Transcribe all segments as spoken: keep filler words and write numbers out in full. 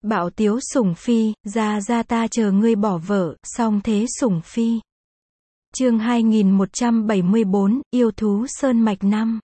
Bạo tiếu sủng phi, ra ra ta chờ ngươi bỏ vợ, song thế sủng phi. Chương hai nghìn một trăm bảy mươi bốn, yêu thú sơn mạch năm.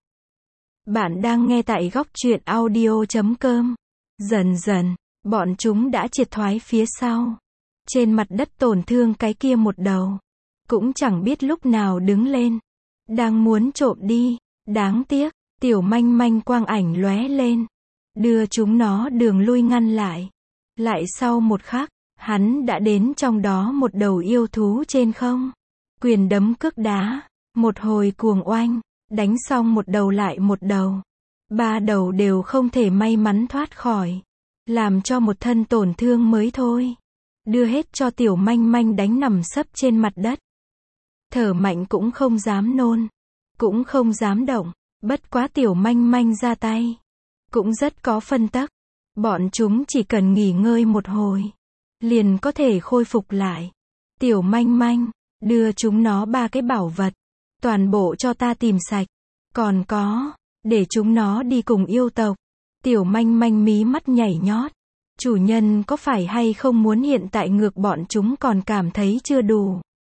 Bạn đang nghe tại góc truyện audio chấm com. Dần dần, bọn chúng đã triệt thoái phía sau. Trên mặt đất tổn thương cái kia một đầu. Cũng chẳng biết lúc nào đứng lên. Đang muốn trộm đi. Đáng tiếc, tiểu manh manh quang ảnh lóe lên. Đưa chúng nó đường lui ngăn lại. Lại sau một khắc, hắn đã đến trong đó một đầu yêu thú trên không. Quyền đấm cước đá, một hồi cuồng oanh, đánh xong một đầu lại một đầu. Ba đầu đều không thể may mắn thoát khỏi. Làm cho một thân tổn thương mới thôi. Đưa hết cho tiểu manh manh đánh nằm sấp trên mặt đất. Thở mạnh cũng không dám nôn. Cũng không dám động. Bất quá tiểu manh manh ra tay. Cũng rất có phân tắc. Bọn chúng chỉ cần nghỉ ngơi một hồi. Liền có thể khôi phục lại. Tiểu manh manh, đưa chúng nó ba cái bảo vật. Toàn bộ cho ta tìm sạch. Còn có, để chúng nó đi cùng yêu tộc. Tiểu manh manh mí mắt nhảy nhót. Chủ nhân có phải hay không muốn hiện tại ngược bọn chúng còn cảm thấy chưa đủ.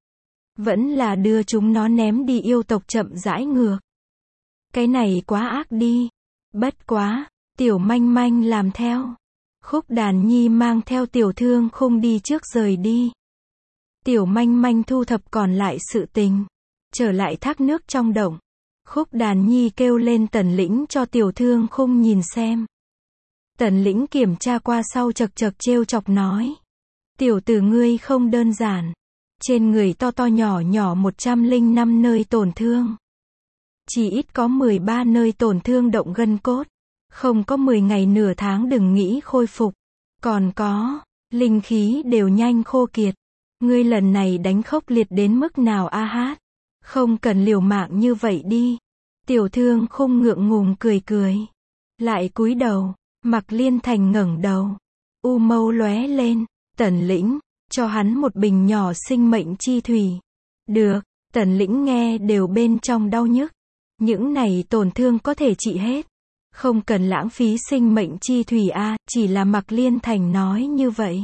Vẫn là đưa chúng nó ném đi yêu tộc chậm rãi ngược. Cái này quá ác đi. Bất quá, tiểu manh manh làm theo. Khúc Đàn Nhi mang theo tiểu thương khung đi trước rời đi. Tiểu manh manh thu thập còn lại sự tình. Trở lại thác nước trong động. Khúc Đàn Nhi kêu lên Tần Lĩnh cho tiểu thương khung nhìn xem. Tần Lĩnh kiểm tra qua sau chật chật trêu chọc nói. Tiểu tử ngươi không đơn giản. Trên người to to nhỏ nhỏ một trăm lẻ năm nơi tổn thương. Chỉ ít có mười ba nơi tổn thương động gân cốt. Không có mười ngày nửa tháng đừng nghĩ khôi phục. Còn có, linh khí đều nhanh khô kiệt. Ngươi lần này đánh khốc liệt đến mức nào a hát. Không cần liều mạng như vậy đi. Tiểu thương khung ngượng ngùng cười cười. Lại cúi đầu, Mạc Liên Thành ngẩng đầu. U mâu lóe lên, Tần Lĩnh, cho hắn một bình nhỏ sinh mệnh chi thủy. Được, Tần Lĩnh nghe đều bên trong đau nhức. Những này tổn thương có thể trị hết. Không cần lãng phí sinh mệnh chi thủy a, chỉ là Mạc Liên Thành nói như vậy.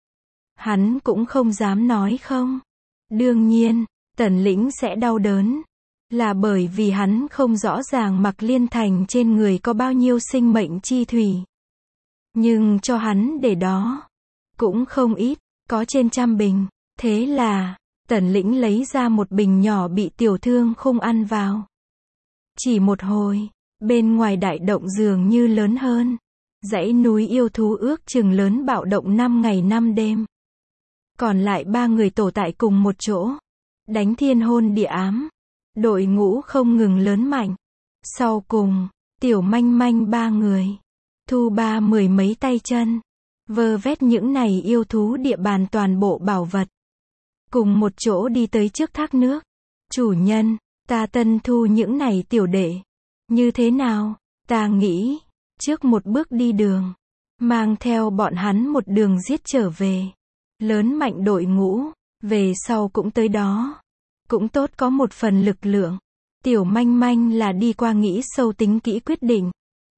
Hắn cũng không dám nói không. Đương nhiên, Tần Lĩnh sẽ đau đớn. Là bởi vì hắn không rõ ràng Mạc Liên Thành trên người có bao nhiêu sinh mệnh chi thủy. Nhưng cho hắn để đó. Cũng không ít, có trên trăm bình. Thế là, Tần Lĩnh lấy ra một bình nhỏ bị tiểu thương khung ăn vào. Chỉ một hồi. Bên ngoài đại động dường như lớn hơn. Dãy núi yêu thú ước chừng lớn bạo động năm ngày năm đêm. Còn lại ba người tổ tại cùng một chỗ. Đánh thiên hôn địa ám. Đội ngũ không ngừng lớn mạnh. Sau cùng, tiểu manh manh ba người. Thu ba mười mấy tay chân. Vơ vét những này yêu thú địa bàn toàn bộ bảo vật. Cùng một chỗ đi tới trước thác nước. Chủ nhân, ta tân thu những này tiểu đệ. Như thế nào? Ta nghĩ, trước một bước đi đường, mang theo bọn hắn một đường giết trở về. Lớn mạnh đội ngũ, về sau cũng tới đó. Cũng tốt có một phần lực lượng. Tiểu manh manh là đi qua nghĩ sâu tính kỹ quyết định.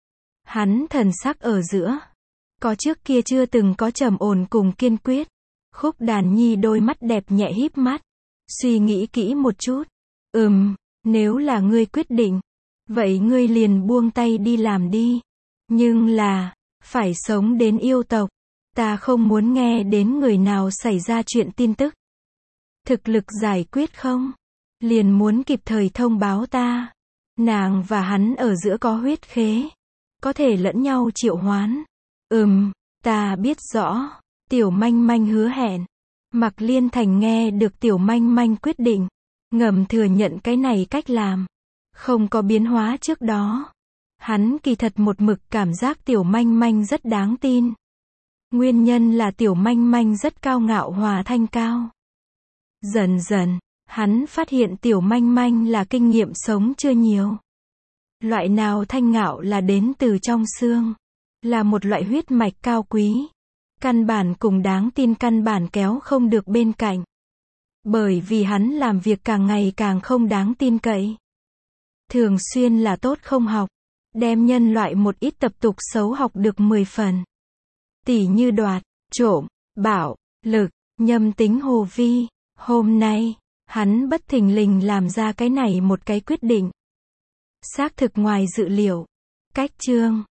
Hắn thần sắc ở giữa. Có trước kia chưa từng có trầm ổn cùng kiên quyết. Khúc Đàn Nhi đôi mắt đẹp nhẹ híp mắt. Suy nghĩ kỹ một chút. Ừm, nếu là ngươi quyết định. Vậy ngươi liền buông tay đi làm đi. Nhưng là, phải sống đến yêu tộc. Ta không muốn nghe đến người nào xảy ra chuyện tin tức. Thực lực giải quyết không? Liền muốn kịp thời thông báo ta. Nàng và hắn ở giữa có huyết khế. Có thể lẫn nhau triệu hoán. Ừm, ta biết rõ. Tiểu manh manh hứa hẹn. Mạc Liên Thành nghe được tiểu manh manh quyết định. Ngầm thừa nhận cái này cách làm. Không có biến hóa trước đó. Hắn kỳ thật một mực cảm giác tiểu manh manh rất đáng tin. Nguyên nhân là tiểu manh manh rất cao ngạo hòa thanh cao. Dần dần, hắn phát hiện tiểu manh manh là kinh nghiệm sống chưa nhiều. Loại nào thanh ngạo là đến từ trong xương. Là một loại huyết mạch cao quý. Căn bản cùng đáng tin căn bản kéo không được bên cạnh. Bởi vì hắn làm việc càng ngày càng không đáng tin cậy. Thường xuyên là tốt không học. Đem nhân loại một ít tập tục xấu học được mười phần. Tỉ như đoạt, trộm, bạo lực, nhâm tính hồ vi. Hôm nay, hắn bất thình lình làm ra cái này một cái quyết định. Xác thực ngoài dự liệu. Cách chương